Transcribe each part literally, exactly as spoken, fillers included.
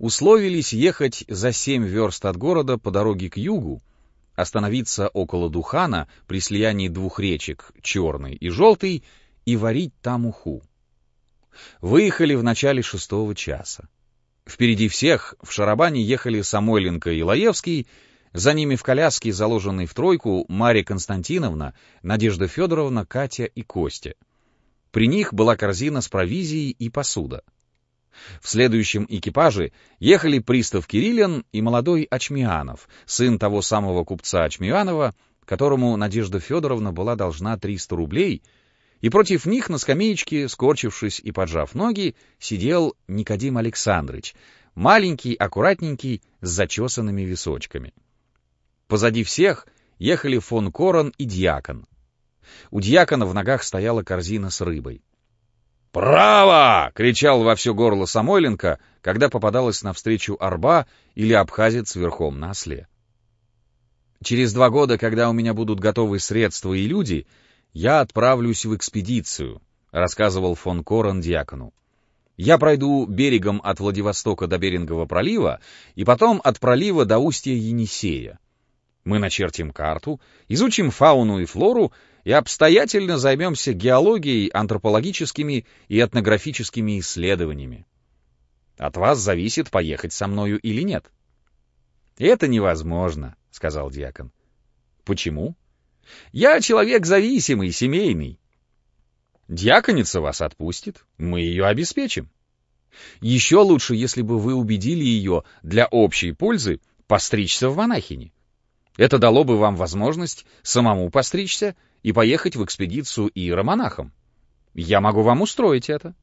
условились ехать за семь верст от города по дороге к югу, остановиться около Духана при слиянии двух речек, Черной и Желтой, и варить там уху. Выехали в начале шестого часа. Впереди всех в шарабане ехали Самойленко и Лаевский, за ними в коляске, заложенной в тройку, Марья Константиновна, Надежда Федоровна, Катя и Костя. При них была корзина с провизией и посуда. В следующем экипаже ехали пристав Кириллин и молодой Очмианов, сын того самого купца Очмианова, которому Надежда Федоровна была должна триста рублей, и против них на скамеечке, скорчившись и поджав ноги, сидел Никодим Александрович, маленький, аккуратненький, с зачесанными височками. Позади всех ехали фон Корон и дьякон. У дьякона в ногах стояла корзина с рыбой. «Право!» — кричал во все горло Самойленко, когда попадалась навстречу арба или абхазец верхом на осле. «Через два года, когда у меня будут готовы средства и люди, я отправлюсь в экспедицию», — рассказывал фон Корон дьякону. «Я пройду берегом от Владивостока до Берингового пролива и потом от пролива до устья Енисея. Мы начертим карту, изучим фауну и флору и обстоятельно займемся геологией, антропологическими и этнографическими исследованиями. От вас зависит, поехать со мною или нет». «Это невозможно», — сказал дьякон. «Почему?» «Я человек зависимый, семейный». «Дьяконица вас отпустит, мы ее обеспечим. Еще лучше, если бы вы убедили ее для общей пользы постричься в монахини. Это дало бы вам возможность самому постричься и поехать в экспедицию иеромонахом. Я могу вам устроить это».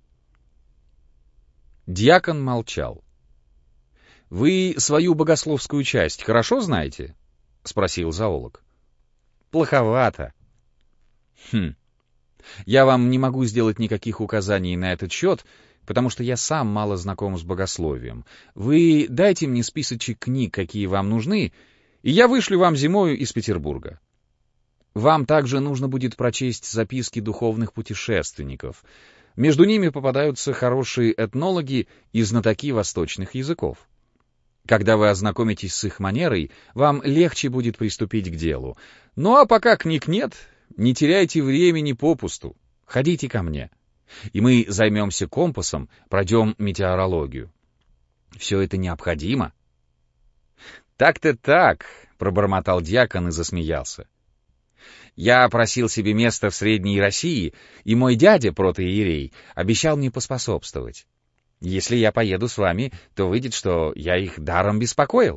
Дьякон молчал. «Вы свою богословскую часть хорошо знаете?» — спросил зоолог. «Плоховато». «Хм. Я вам не могу сделать никаких указаний на этот счет, потому что я сам мало знаком с богословием. Вы дайте мне списочек книг, какие вам нужны, и я вышлю вам зимою из Петербурга. Вам также нужно будет прочесть записки духовных путешественников. Между ними попадаются хорошие этнологи и знатоки восточных языков. Когда вы ознакомитесь с их манерой, вам легче будет приступить к делу. Ну а пока книг нет, не теряйте времени попусту. Ходите ко мне, и мы займемся компасом, пройдем метеорологию. Все это необходимо». «Так-то так», — пробормотал дьякон и засмеялся. «Я просил себе место в Средней России, и мой дядя, протоиерей, обещал мне поспособствовать. Если я поеду с вами, то выйдет, что я их даром беспокоил».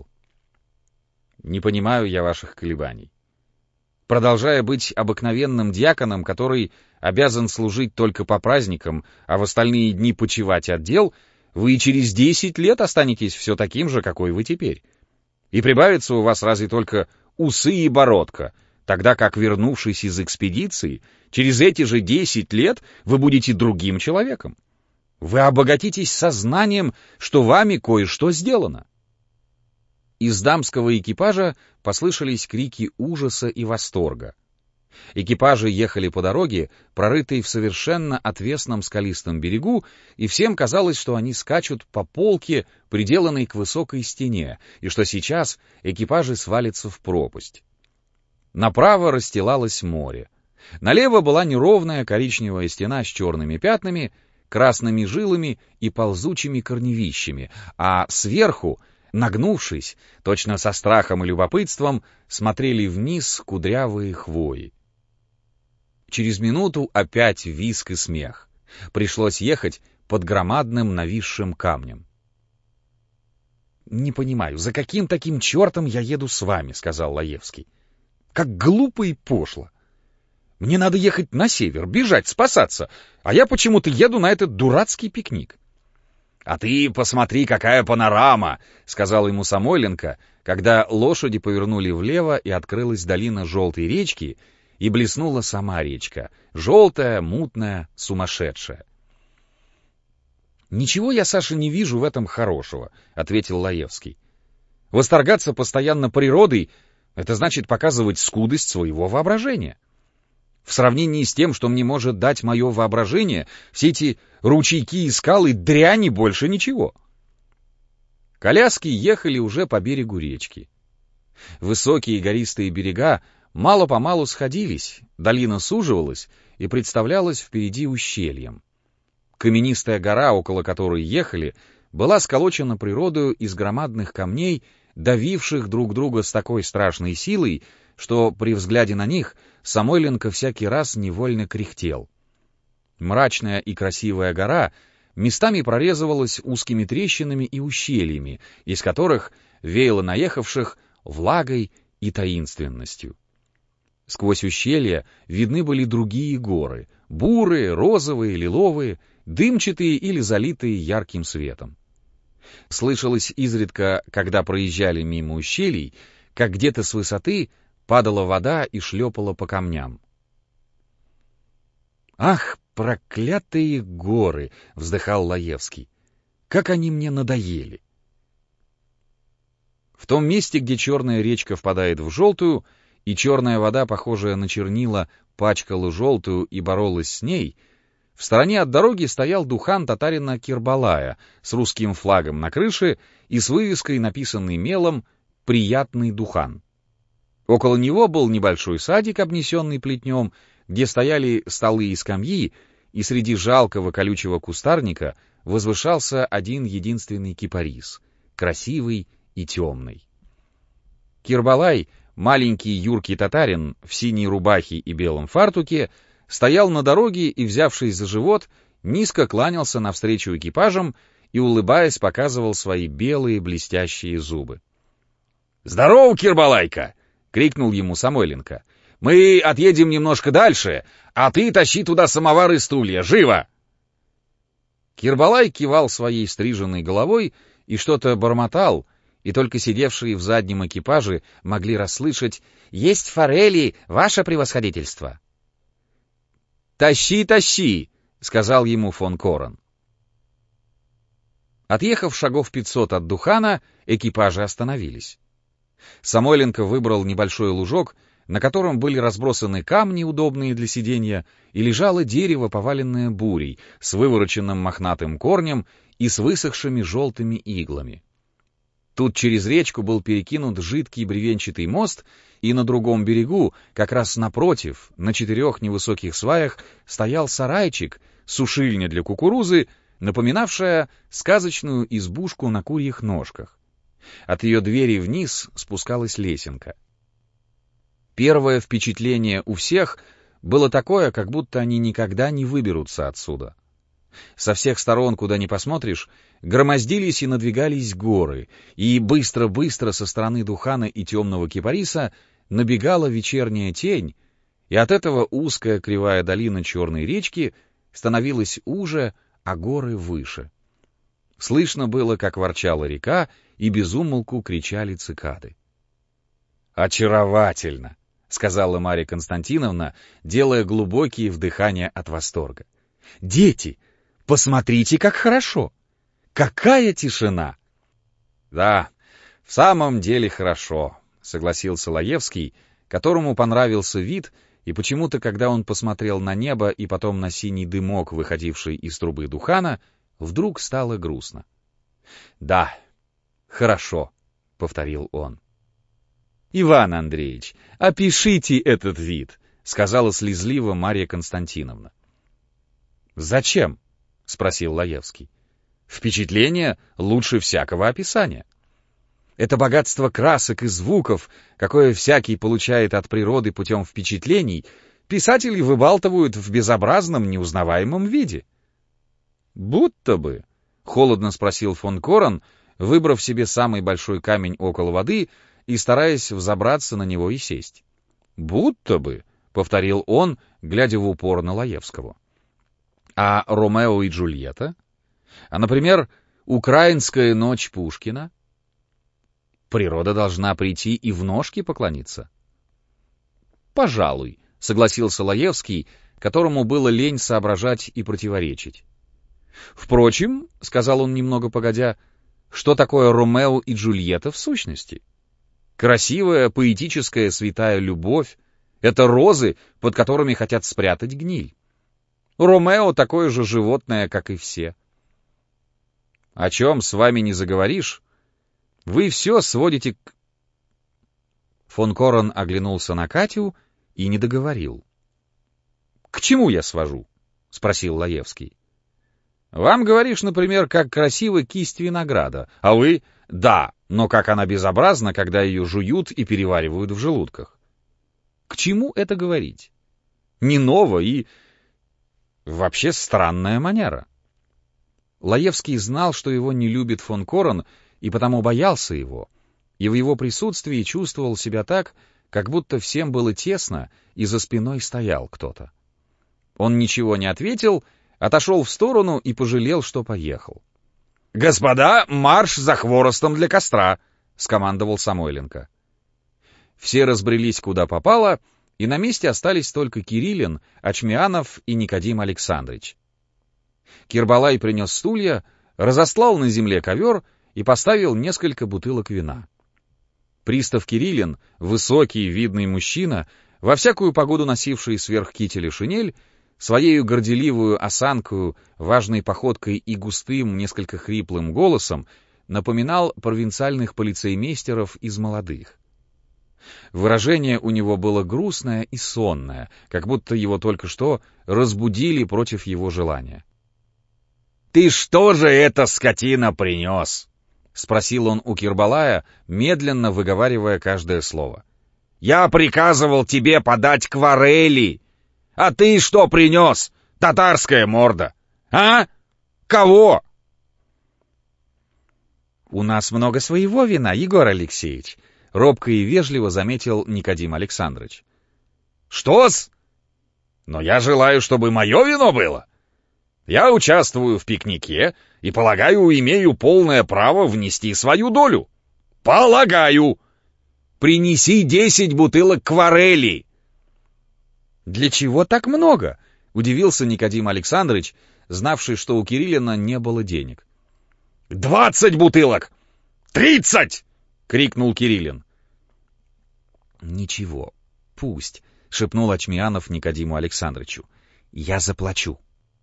«Не понимаю я ваших колебаний. Продолжая быть обыкновенным дьяконом, который обязан служить только по праздникам, а в остальные дни почивать от дел, вы и через десять лет останетесь все таким же, какой вы теперь. И прибавится у вас разве только усы и бородка, тогда как, вернувшись из экспедиции, через эти же десять лет вы будете другим человеком. Вы обогатитесь сознанием, что вами кое-что сделано». Из дамского экипажа послышались крики ужаса и восторга. Экипажи ехали по дороге, прорытой в совершенно отвесном скалистом берегу, и всем казалось, что они скачут по полке, приделанной к высокой стене, и что сейчас экипажи свалятся в пропасть. Направо расстилалось море. Налево была неровная коричневая стена с черными пятнами, красными жилами и ползучими корневищами, а сверху, нагнувшись, точно со страхом и любопытством, смотрели вниз кудрявые хвои. Через минуту опять визг и смех. Пришлось ехать под громадным нависшим камнем. «Не понимаю, за каким таким чертом я еду с вами?» — сказал Лаевский. «Как глупо и пошло. Мне надо ехать на север, бежать, спасаться, а я почему-то еду на этот дурацкий пикник». «А ты посмотри, какая панорама!» — сказал ему Самойленко, когда лошади повернули влево и открылась долина желтой речки, и блеснула сама речка, желтая, мутная, сумасшедшая. «Ничего я, Саша, не вижу в этом хорошего», — ответил Лаевский. «Восторгаться постоянно природой — это значит показывать скудость своего воображения. В сравнении с тем, что мне может дать мое воображение, все эти ручейки и скалы дряни больше ничего». Коляски ехали уже по берегу речки. Высокие гористые берега мало-помалу сходились, долина суживалась и представлялась впереди ущельем. Каменистая гора, около которой ехали, была сколочена природою из громадных камней, давивших друг друга с такой страшной силой, что при взгляде на них Самойленко всякий раз невольно кряхтел. Мрачная и красивая гора местами прорезывалась узкими трещинами и ущельями, из которых веяло наехавших влагой и таинственностью. Сквозь ущелья видны были другие горы — бурые, розовые, лиловые, дымчатые или залитые ярким светом. Слышалось изредка, когда проезжали мимо ущелий, как где-то с высоты падала вода и шлепала по камням. «Ах, проклятые горы!» — вздыхал Лаевский. «Как они мне надоели!» В том месте, где черная речка впадает в желтую, и черная вода, похожая на чернила, пачкала желтую и боролась с ней, в стороне от дороги стоял духан татарина Кирбалая с русским флагом на крыше и с вывеской, написанной мелом «Приятный духан». Около него был небольшой садик, обнесенный плетнем, где стояли столы и скамьи, и среди жалкого колючего кустарника возвышался один единственный кипарис, красивый и темный. Кирбалай, маленький юркий татарин в синей рубахе и белом фартуке, стоял на дороге и, взявшись за живот, низко кланялся навстречу экипажам и, улыбаясь, показывал свои белые блестящие зубы. «Здорово, Кирбалайка!» — крикнул ему Самойленко. «Мы отъедем немножко дальше, а ты тащи туда самовар и стулья. Живо!» Кирбалай кивал своей стриженной головой и что-то бормотал, и только сидевшие в заднем экипаже могли расслышать: «Есть форели, ваше превосходительство!» «Тащи, тащи!» — сказал ему фон Корен. Отъехав шагов пятьсот от Духана, экипажи остановились. Самойленко выбрал небольшой лужок, на котором были разбросаны камни, удобные для сиденья, и лежало дерево, поваленное бурей, с вывороченным мохнатым корнем и с высохшими желтыми иглами. Тут через речку был перекинут жидкий бревенчатый мост, и на другом берегу, как раз напротив, на четырех невысоких сваях, стоял сарайчик, сушильня для кукурузы, напоминавшая сказочную избушку на курьих ножках. От ее двери вниз спускалась лесенка. Первое впечатление у всех было такое, как будто они никогда не выберутся отсюда. Со всех сторон, куда ни посмотришь, громоздились и надвигались горы, и быстро-быстро со стороны Духана и темного кипариса набегала вечерняя тень, и от этого узкая кривая долина черной речки становилась уже, а горы выше. Слышно было, как ворчала река, и без умолку кричали цикады. «Очаровательно!» — сказала Марья Константиновна, делая глубокие вдыхания от восторга. «Дети, посмотрите, как хорошо! Какая тишина!» «Да, в самом деле хорошо», — согласился Лаевский, которому понравился вид, и почему-то, когда он посмотрел на небо и потом на синий дымок, выходивший из трубы Духана, вдруг стало грустно. «Да, хорошо», — повторил он. «Иван Андреевич, опишите этот вид», — сказала слезливо Марья Константиновна. «Зачем?» — спросил Лаевский. «Впечатление лучше всякого описания. Это богатство красок и звуков, какое всякий получает от природы путем впечатлений, писатели выбалтывают в безобразном, неузнаваемом виде». «Будто бы», — холодно спросил фон Корен, выбрав себе самый большой камень около воды и стараясь взобраться на него и сесть. «Будто бы», — повторил он, глядя в упор на Лаевского. «А Ромео и Джульетта? А, например, «Украинская ночь» Пушкина? Природа должна прийти и в ножки поклониться». «Пожалуй», — согласился Лаевский, которому было лень соображать и противоречить. «Впрочем, — сказал он немного погодя, — что такое Ромео и Джульетта в сущности? Красивая, поэтическая, святая любовь — это розы, под которыми хотят спрятать гниль. Ромео такое же животное, как и все. О чем с вами не заговоришь, Вы все сводите к... Фон Корен оглянулся на Катю и не договорил. — К чему я свожу? — спросил Лаевский. — Вам говоришь, например, как красива кисть винограда, а вы — да, но как она безобразна, когда ее жуют и переваривают в желудках. К чему это говорить? Не ново и... вообще странная манера. Лаевский знал, что его не любит фон Корен, и потому боялся его, и в его присутствии чувствовал себя так, как будто всем было тесно, и за спиной стоял кто-то. Он ничего не ответил, отошел в сторону и пожалел, что поехал. — Господа, марш за хворостом для костра! — скомандовал Самойленко. Все разбрелись куда попало, и на месте остались только Кириллин, Ачмианов и Никодим Александрович. Кирбалай принес стулья, разослал на земле ковер и поставил несколько бутылок вина. Пристав Кириллин, высокий, видный мужчина, во всякую погоду носивший сверх кителя шинель, своею горделивую осанкою, важной походкой и густым, несколько хриплым голосом напоминал провинциальных полицеймейстеров из молодых. Выражение у него было грустное и сонное, как будто его только что разбудили против его желания. — Ты что же это, скотина, принес? — спросил он у Кирбалая, медленно выговаривая каждое слово. — Я приказывал тебе подать кварели, а ты что принес, татарская морда? А? Кого? — У нас много своего вина, Егор Алексеевич, — робко и вежливо заметил Никодим Александрович. — Что-с? Но я желаю, чтобы мое вино было. Я участвую в пикнике и, полагаю, имею полное право внести свою долю. Полагаю. Принеси десять бутылок кварели. — Для чего так много? — удивился Никодим Александрович, знавший, что у Кириллина не было денег. — Двадцать бутылок! Тридцать! — крикнул Кириллин. — Ничего, пусть, — шепнул Ачмианов Никодиму Александровичу. — Я заплачу.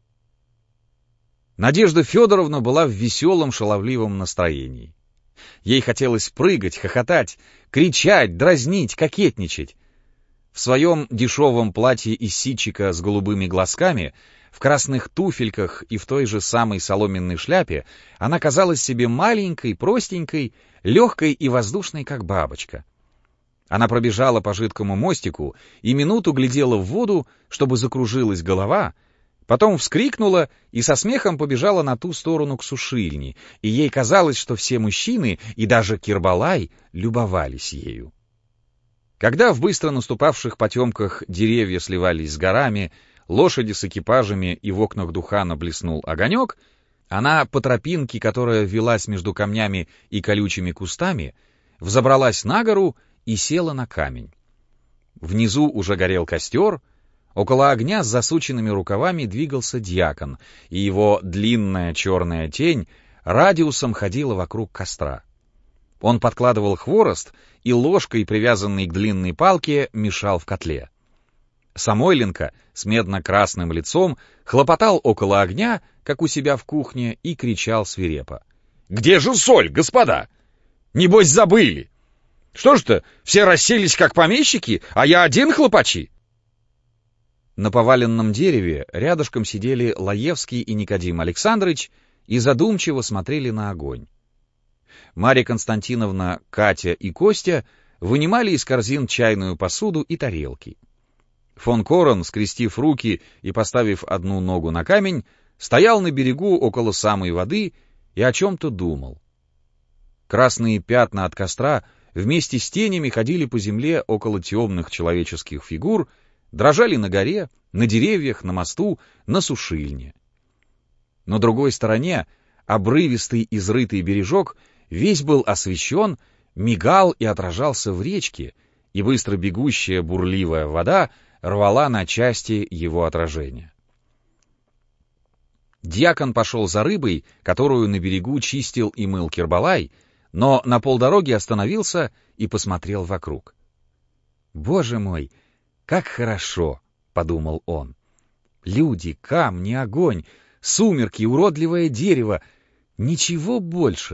Надежда Федоровна была в веселом, шаловливом настроении. Ей хотелось прыгать, хохотать, кричать, дразнить, кокетничать. В своем дешевом платье из ситчика с голубыми глазками, в красных туфельках и в той же самой соломенной шляпе она казалась себе маленькой, простенькой, легкой и воздушной, как бабочка. Она пробежала по жидкому мостику и минуту глядела в воду, чтобы закружилась голова, потом вскрикнула и со смехом побежала на ту сторону к сушильне, и ей казалось, что все мужчины, и даже Кирбалай, любовались ею. Когда в быстро наступавших потемках деревья сливались с горами, лошади с экипажами и в окнах Духана блеснул огонек, она по тропинке, которая велась между камнями и колючими кустами, взобралась на гору и села на камень. Внизу уже горел костер, около огня с засученными рукавами двигался дьякон, и его длинная черная тень радиусом ходила вокруг костра. Он подкладывал хворост и ложкой, привязанной к длинной палке, мешал в котле. Самойленко с медно-красным лицом хлопотал около огня, как у себя в кухне, и кричал свирепо. — Где же соль, господа? Небось забыли! Что ж-то, все расселись как помещики, а я один хлопачи? На поваленном дереве рядышком сидели Лаевский и Никодим Александрович и задумчиво смотрели на огонь. Марья Константиновна, Катя и Костя вынимали из корзин чайную посуду и тарелки. Фон Корен, скрестив руки и поставив одну ногу на камень, стоял на берегу около самой воды и о чем-то думал. Красные пятна от костра вместе с тенями ходили по земле около темных человеческих фигур, дрожали на горе, на деревьях, на мосту, на сушильне. На другой стороне обрывистый изрытый бережок весь был освещен, мигал и отражался в речке, и быстро бегущая бурливая вода рвала на части его отражение. Дьякон пошел за рыбой, которую на берегу чистил и мыл Кирбалай, но на полдороги остановился и посмотрел вокруг. «Боже мой, как хорошо!» — подумал он. «Люди, камни, огонь, сумерки, уродливое дерево. Ничего больше.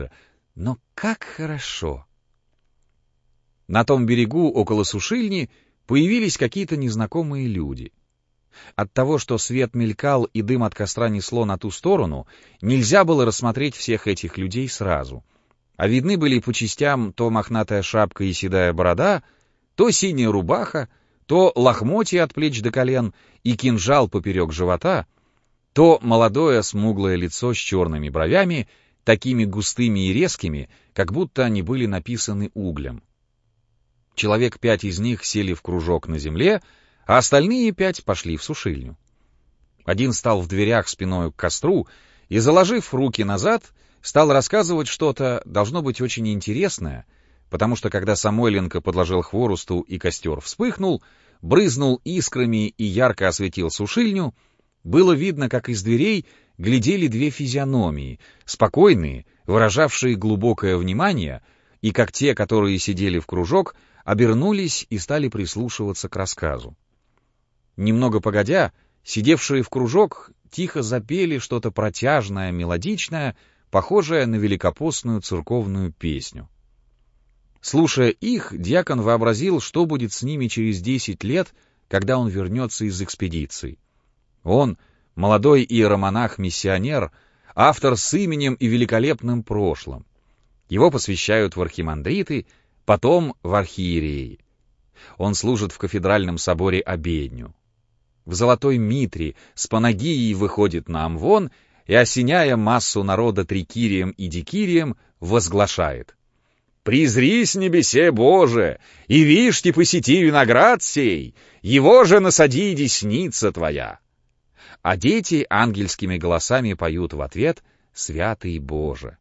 Но как хорошо! На том берегу, около сушильни, появились какие-то незнакомые люди. От того, что свет мелькал и дым от костра несло на ту сторону, нельзя было рассмотреть всех этих людей сразу. А видны были по частям то мохнатая шапка и седая борода, то синяя рубаха, то лохмотья от плеч до колен и кинжал поперек живота, то молодое смуглое лицо с черными бровями, такими густыми и резкими, как будто они были написаны углем. Человек пять из них сели в кружок на земле, а остальные пять пошли в сушильню. Один стал в дверях спиною к костру и, заложив руки назад, стал рассказывать что-то, должно быть, очень интересное, потому что, когда Самойленко подложил хворосту и костер вспыхнул, брызнул искрами и ярко осветил сушильню, было видно, как из дверей глядели две физиономии, спокойные, выражавшие глубокое внимание, и как те, которые сидели в кружок, обернулись и стали прислушиваться к рассказу. Немного погодя, сидевшие в кружок тихо запели что-то протяжное, мелодичное, похожее на великопостную церковную песню. Слушая их, дьякон вообразил, что будет с ними через десять лет, когда он вернется из экспедиции. Он, молодой иеромонах-миссионер, автор с именем и великолепным прошлым. Его посвящают в архимандриты, потом в архиереи. Он служит в кафедральном соборе обедню. В золотой митре с панагией выходит на амвон и, осеняя массу народа трикирием и дикирием, возглашает: «Призри с небесе Боже, и вишь посети виноград сей, его же насади десница твоя». А дети ангельскими голосами поют в ответ: «Святый Боже».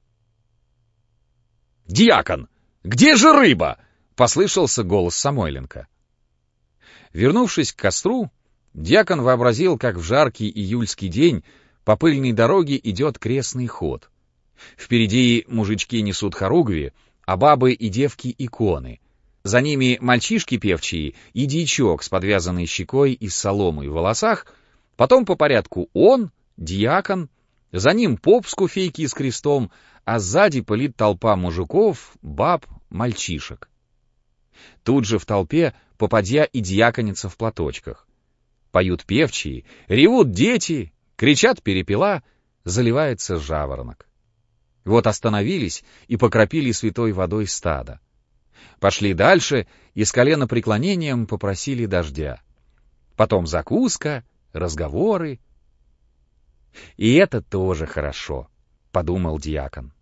«Дьякон, где же рыба?» — послышался голос Самойленко. Вернувшись к костру, дьякон вообразил, как в жаркий июльский день по пыльной дороге идет крестный ход. Впереди мужички несут хоругви, а бабы и девки — иконы. За ними мальчишки певчие и дьячок с подвязанной щекой и с соломой в волосах, потом по порядку он, дьякон, за ним поп с куфейки и с крестом, а сзади пылит толпа мужиков, баб, мальчишек. Тут же в толпе попадья и дьяконица в платочках. Поют певчие, ревут дети, кричат перепела, заливается жаворонок. Вот остановились и покропили святой водой стадо. Пошли дальше и с коленопреклонением попросили дождя. Потом закуска, разговоры. «И это тоже хорошо», — подумал дьякон.